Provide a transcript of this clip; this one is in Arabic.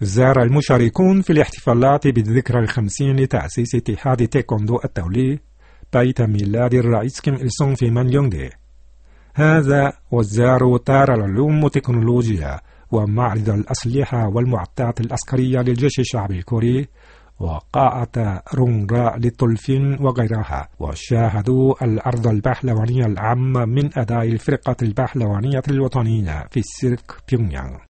زار المشاركون في الاحتفالات بالذكرى 50 لتأسيس اتحاد تايكوندو الدولي بيت ميلاد الرئيس كيم إل سونغ في مانيونغدي. هذا وزاروا دار العلوم والتكنولوجيا ومعرض الأسلحة والمعدات العسكرية للجيش الشعبي الكوري وقاعة رونغرا للدولفين وغيرها، وشاهدوا العرض البحلواني العام من أداء الفرقة البحلوانية الوطنية في السيرك بيونغيانغ.